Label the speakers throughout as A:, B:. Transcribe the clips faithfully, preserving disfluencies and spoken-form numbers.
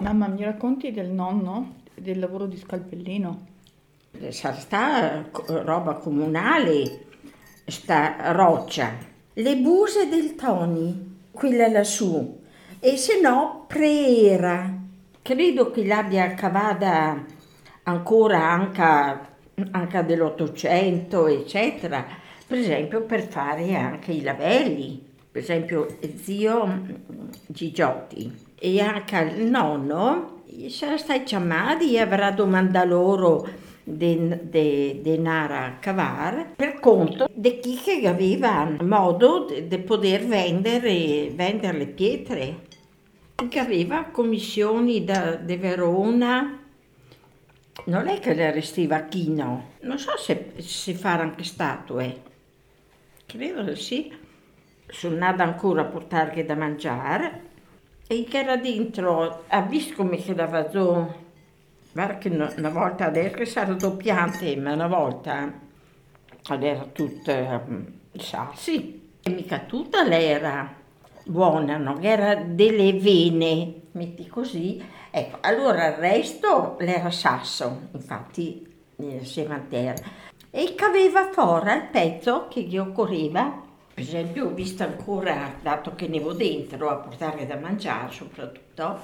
A: Mamma, mi racconti del nonno, del lavoro di scalpellino?
B: Sarà sta co- roba comunale, sta roccia. Le buse del Toni, quella lassù, e se no Preera. Credo che l'abbia cavata ancora anche, anche dell'Ottocento, eccetera, per esempio per fare anche i lavelli, per esempio zio mm, Gigiotti e anche il nonno, sarà stai chiamati e avrà domandato loro de, de, denaro a cavar per conto di chi che aveva modo di poter vendere, vendere le pietre, che aveva commissioni da, di Verona. Non è che le restiva chino, non so se si fare anche statue, credo di sì. Sono nata ancora a portare da mangiare e che era dentro, ha visto come che dava giù, guarda che no- una volta adesso che sarà doppiante, ma una volta era tutta mm, sassi, e mica tutta lei era buona, no? Era delle vene, metti così. Ecco, allora il resto l'era sasso, infatti eh, si manterra. E che aveva fuori il pezzo che gli occorreva. Per esempio, ho visto ancora, dato che ne vo dentro a portare da mangiare soprattutto,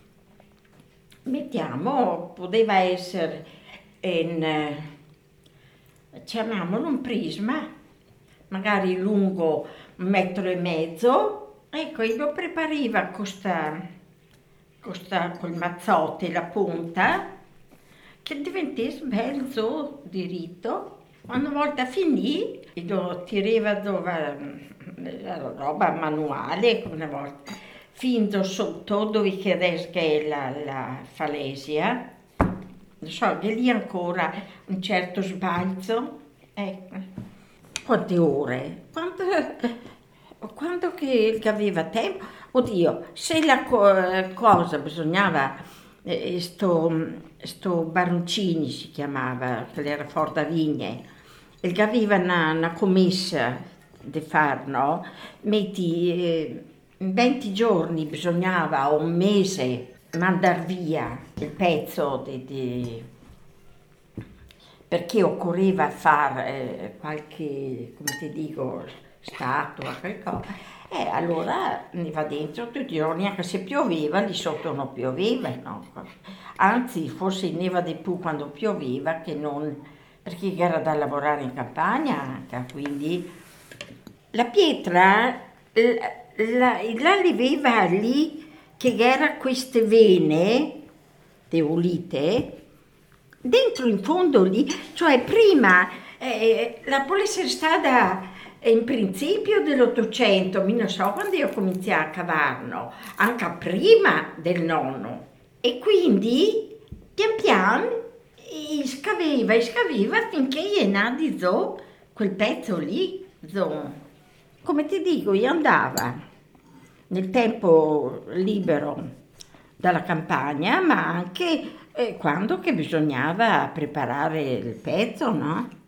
B: mettiamo, poteva essere in, eh, chiamiamolo un prisma, magari lungo un metro e mezzo, ecco, e lo prepariva costa, costa col mazzotte la punta, che diventasse bello diritto. Una volta finì, lo tirava dove la roba manuale, una volta, fin sotto dove che adesso che è la, la falesia, non so, che lì ancora un certo sbalzo, ecco. Quante ore? Quanto, quando che, che aveva tempo? Oddio, se la co- cosa bisognava, eh, sto, sto Baroncini si chiamava, che era fuori da Vigne, e che aveva una, una commessa di far, no? Metti, eh, in venti giorni bisognava, o un mese, mandar via il pezzo di, di- perché occorreva fare qualche, come ti dico, statua, qualcosa. E allora ne va dentro tutti i giorni, anche se pioveva, lì sotto non pioveva, no? Anzi, forse neva di più quando pioveva che non, perché era da lavorare in campagna anche, quindi la pietra la, la, la leveva lì che era queste vene teolite dentro in fondo lì, cioè prima eh, la può essere stata in principio dell'Ottocento, mi non so quando io cominciai a cavarlo, anche prima del nonno, e quindi pian piano e scaveva e scaveva finché gli è nato zo, quel pezzo lì, zo. Come ti dico, io andava nel tempo libero dalla campagna, ma anche eh, quando che bisognava preparare il pezzo, no?